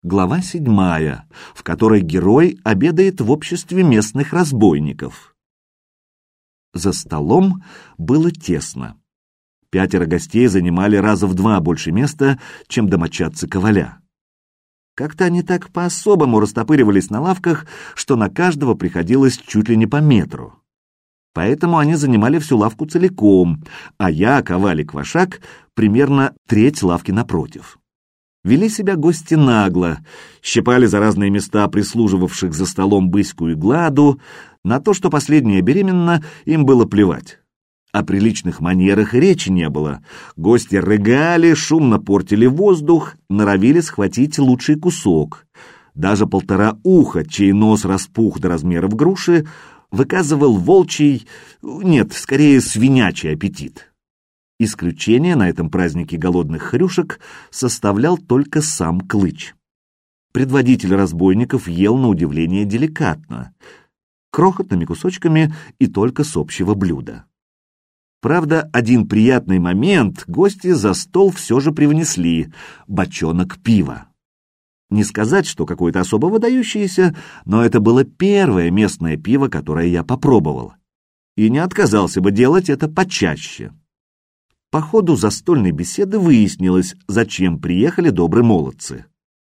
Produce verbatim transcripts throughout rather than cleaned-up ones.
Глава седьмая, в которой герой обедает в обществе местных разбойников. За столом было тесно. Пятеро гостей занимали раза в два больше места, чем домочадцы Коваля. Как-то они так по-особому растопыривались на лавках, что на каждого приходилось чуть ли не по метру. Поэтому они занимали всю лавку целиком, а я, Коваль и Квашак, примерно треть лавки напротив. Вели себя гости нагло, щипали за разные места прислуживавших за столом Быську и Гладу, на то, что последняя беременна, им было плевать. О приличных манерах и речи не было. Гости рыгали, шумно портили воздух, норовили схватить лучший кусок. Даже полтора уха, чей нос распух до размеров груши, выказывал волчий, нет, скорее свинячий аппетит. Исключение на этом празднике голодных хрюшек составлял только сам Клыч. Предводитель разбойников ел на удивление деликатно, крохотными кусочками и только с общего блюда. Правда, один приятный момент гости за стол все же привнесли — бочонок пива. Не сказать, что какое-то особо выдающееся, но это было первое местное пиво, которое я попробовал. И не отказался бы делать это почаще. По ходу застольной беседы выяснилось, зачем приехали добрые молодцы.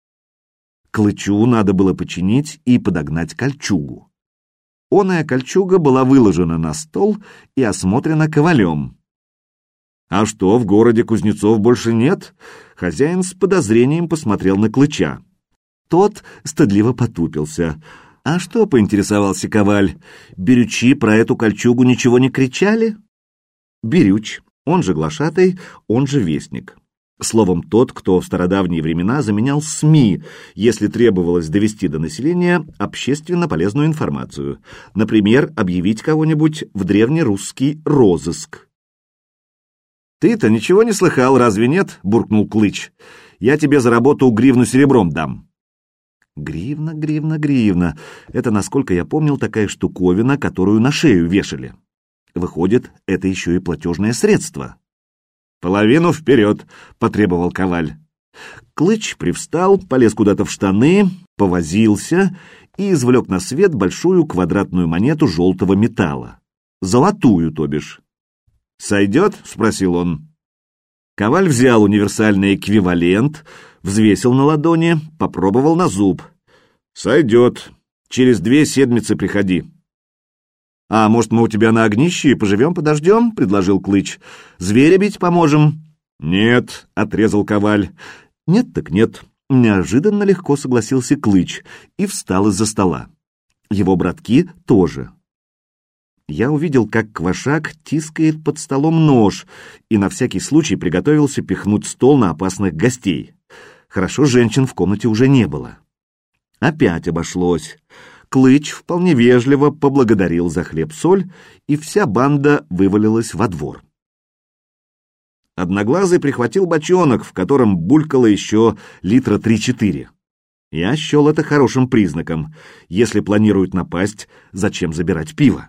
Клычу надо было починить и подогнать кольчугу. Оная кольчуга была выложена на стол и осмотрена Ковалем. «А что, в городе кузнецов больше нет?» Хозяин с подозрением посмотрел на Клыча. Тот стыдливо потупился. «А что?» — поинтересовался Коваль. «Берючи про эту кольчугу ничего не кричали?» Берюч, он же глашатай, он же вестник. Словом, тот, кто в стародавние времена заменял СМИ, если требовалось довести до населения общественно полезную информацию. Например, объявить кого-нибудь в древнерусский розыск. «Ты-то ничего не слыхал, разве нет?» — буркнул Клыч. «Я тебе за работу гривну серебром дам». Гривна, гривна, гривна. Это, насколько я помнил, такая штуковина, которую на шею вешали. Выходит, это еще и платежное средство. «Половину вперед!» — потребовал Коваль. Клыч привстал, полез куда-то в штаны, повозился и извлек на свет большую квадратную монету желтого металла. Золотую, то бишь. «Сойдет?» — спросил он. Коваль взял универсальный эквивалент, взвесил на ладони, попробовал на зуб. «Сойдет. Через две седмицы приходи». «А может, мы у тебя на огнище и поживем-подождем?» — предложил Клыч. «Зверя бить поможем». «Нет», — отрезал Коваль. «Нет так нет». Неожиданно легко согласился Клыч и встал из-за стола. Его братки тоже. Я увидел, как Квашак тискает под столом нож и на всякий случай приготовился пихнуть стол на опасных гостей. Хорошо, женщин в комнате уже не было. Опять обошлось. Клыч вполне вежливо поблагодарил за хлеб-соль, и вся банда вывалилась во двор. Одноглазый прихватил бочонок, в котором булькало еще литра три-четыре. Я счел это хорошим признаком. Если планируют напасть, зачем забирать пиво?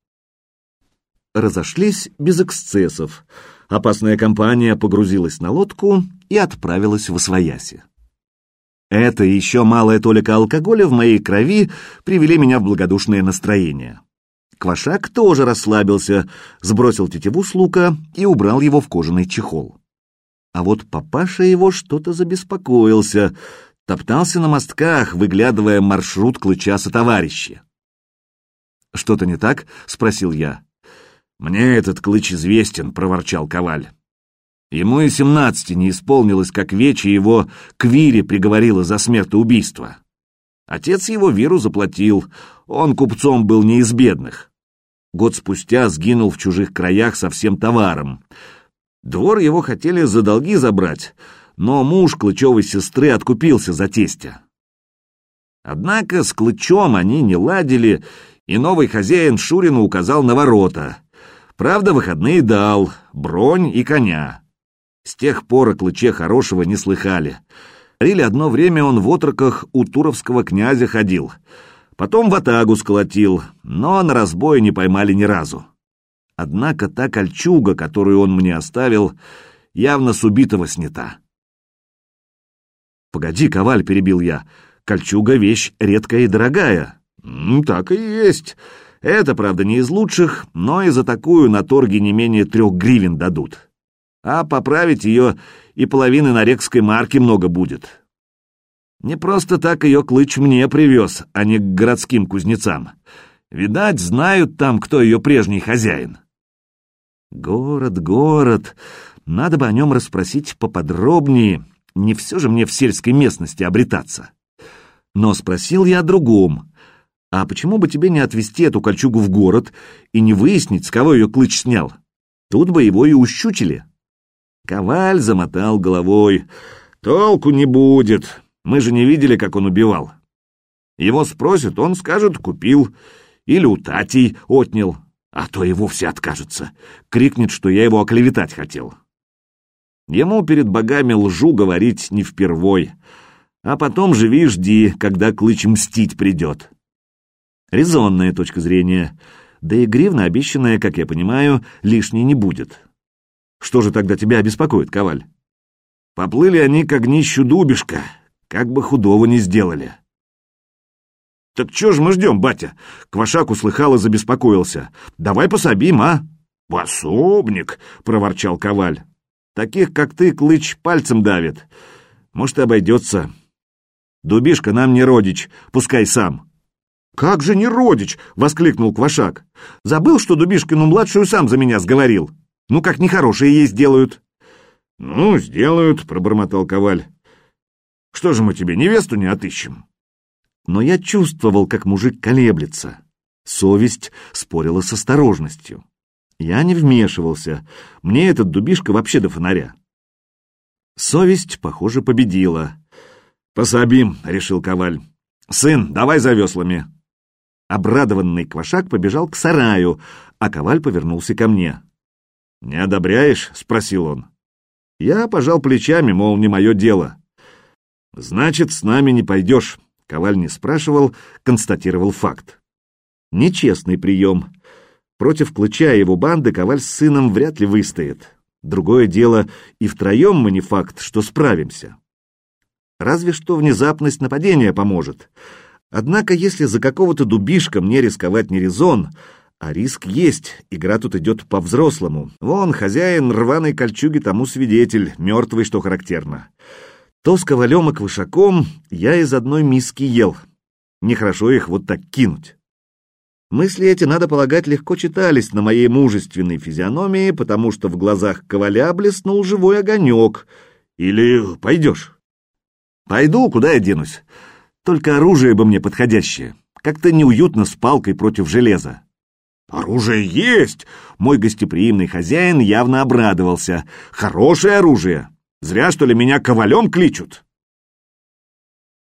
Разошлись без эксцессов. Опасная компания погрузилась на лодку и отправилась в освояси. Это и еще малая толика алкоголя в моей крови привели меня в благодушное настроение. Квашак тоже расслабился, сбросил тетиву с лука и убрал его в кожаный чехол. А вот папаша его что-то забеспокоился, топтался на мостках, выглядывая маршрут Клыча сотоварища. «Что-то не так?» — спросил я. «Мне этот Клыч известен», — проворчал Коваль. Ему и семнадцати не исполнилось, как Вече его к Вире приговорила за смертоубийство. Отец его Виру заплатил, он купцом был не из бедных. Год спустя сгинул в чужих краях со всем товаром. Двор его хотели за долги забрать, но муж Клычевой сестры откупился за тестя. Однако с Клычом они не ладили, и новый хозяин Шурину указал на ворота. Правда, выходные дал, бронь и коня. С тех пор о Клыче хорошего не слыхали. Говорили, одно время он в отроках у туровского князя ходил. Потом ватагу сколотил, но на разбой не поймали ни разу. Однако та кольчуга, которую он мне оставил, явно с убитого снята. «Погоди, Коваль», — перебил я, — «кольчуга — вещь редкая и дорогая». «Ну, так и есть. Это, правда, не из лучших, но и за такую на торге не менее трех гривен дадут. А поправить ее и половины нарекской марки много будет. Не просто так ее Клыч мне привез, а не к городским кузнецам. Видать, знают там, кто ее прежний хозяин». «Город, город. Надо бы о нем расспросить поподробнее. Не все же мне в сельской местности обретаться». Но спросил я о другом. «А почему бы тебе не отвезти эту кольчугу в город и не выяснить, с кого ее Клыч снял? Тут бы его и ущучили». Коваль замотал головой. «Толку не будет. Мы же не видели, как он убивал. Его спросят, он скажет, купил. Или у Татей отнял. А то и вовсе откажется. Крикнет, что я его оклеветать хотел. Ему перед богами лжу говорить не впервой. А потом живи и жди, когда Клыч мстить придет». Резонная точка зрения. Да и гривна обещанная, как я понимаю, лишней не будет. Что же тогда тебя беспокоит, Коваль? Поплыли они к огнищу дубишка, как бы худого не сделали. «Так чё ж мы ждем, батя?» Квашак услыхал и забеспокоился. «Давай пособим, а?» «Пособник», — проворчал Коваль. «Таких, как ты, Клыч пальцем давит. Может, и обойдется. Дубишка нам не родич, пускай сам». «Как же не родич?» — воскликнул Квашак. «Забыл, что Дубишкину младшую сам за меня сговорил? Ну, как нехорошие ей сделают». «Ну, сделают», — пробормотал Коваль. «Что же мы тебе, невесту не отыщем?» Но я чувствовал, как мужик колеблется. Совесть спорила с осторожностью. Я не вмешивался. Мне этот Дубишка вообще до фонаря. Совесть, похоже, победила. «Пособим», — решил Коваль. «Сын, давай за веслами». Обрадованный Квашак побежал к сараю, а Коваль повернулся ко мне. «Не одобряешь?» — спросил он. Я пожал плечами, мол, не мое дело. «Значит, с нами не пойдешь», — Коваль не спрашивал, констатировал факт. Нечестный прием. Против Клыча и его банды Коваль с сыном вряд ли выстоит. Другое дело, и втроем мы не факт, что справимся. Разве что внезапность нападения поможет. Однако, если за какого-то Дубишка мне рисковать не резон, а риск есть, игра тут идет по-взрослому. Вон, хозяин рваной кольчуги тому свидетель, мертвый, что характерно. То с Ковалем и Квашаком я из одной миски ел. Нехорошо их вот так кинуть. Мысли эти, надо полагать, легко читались на моей мужественной физиономии, потому что в глазах Коваля блеснул живой огонек. Или пойдешь? Пойду, куда я денусь? Только оружие бы мне подходящее. Как-то неуютно с палкой против железа. Оружие есть! Мой гостеприимный хозяин явно обрадовался. Хорошее оружие! Зря, что ли, меня Ковалем кличут?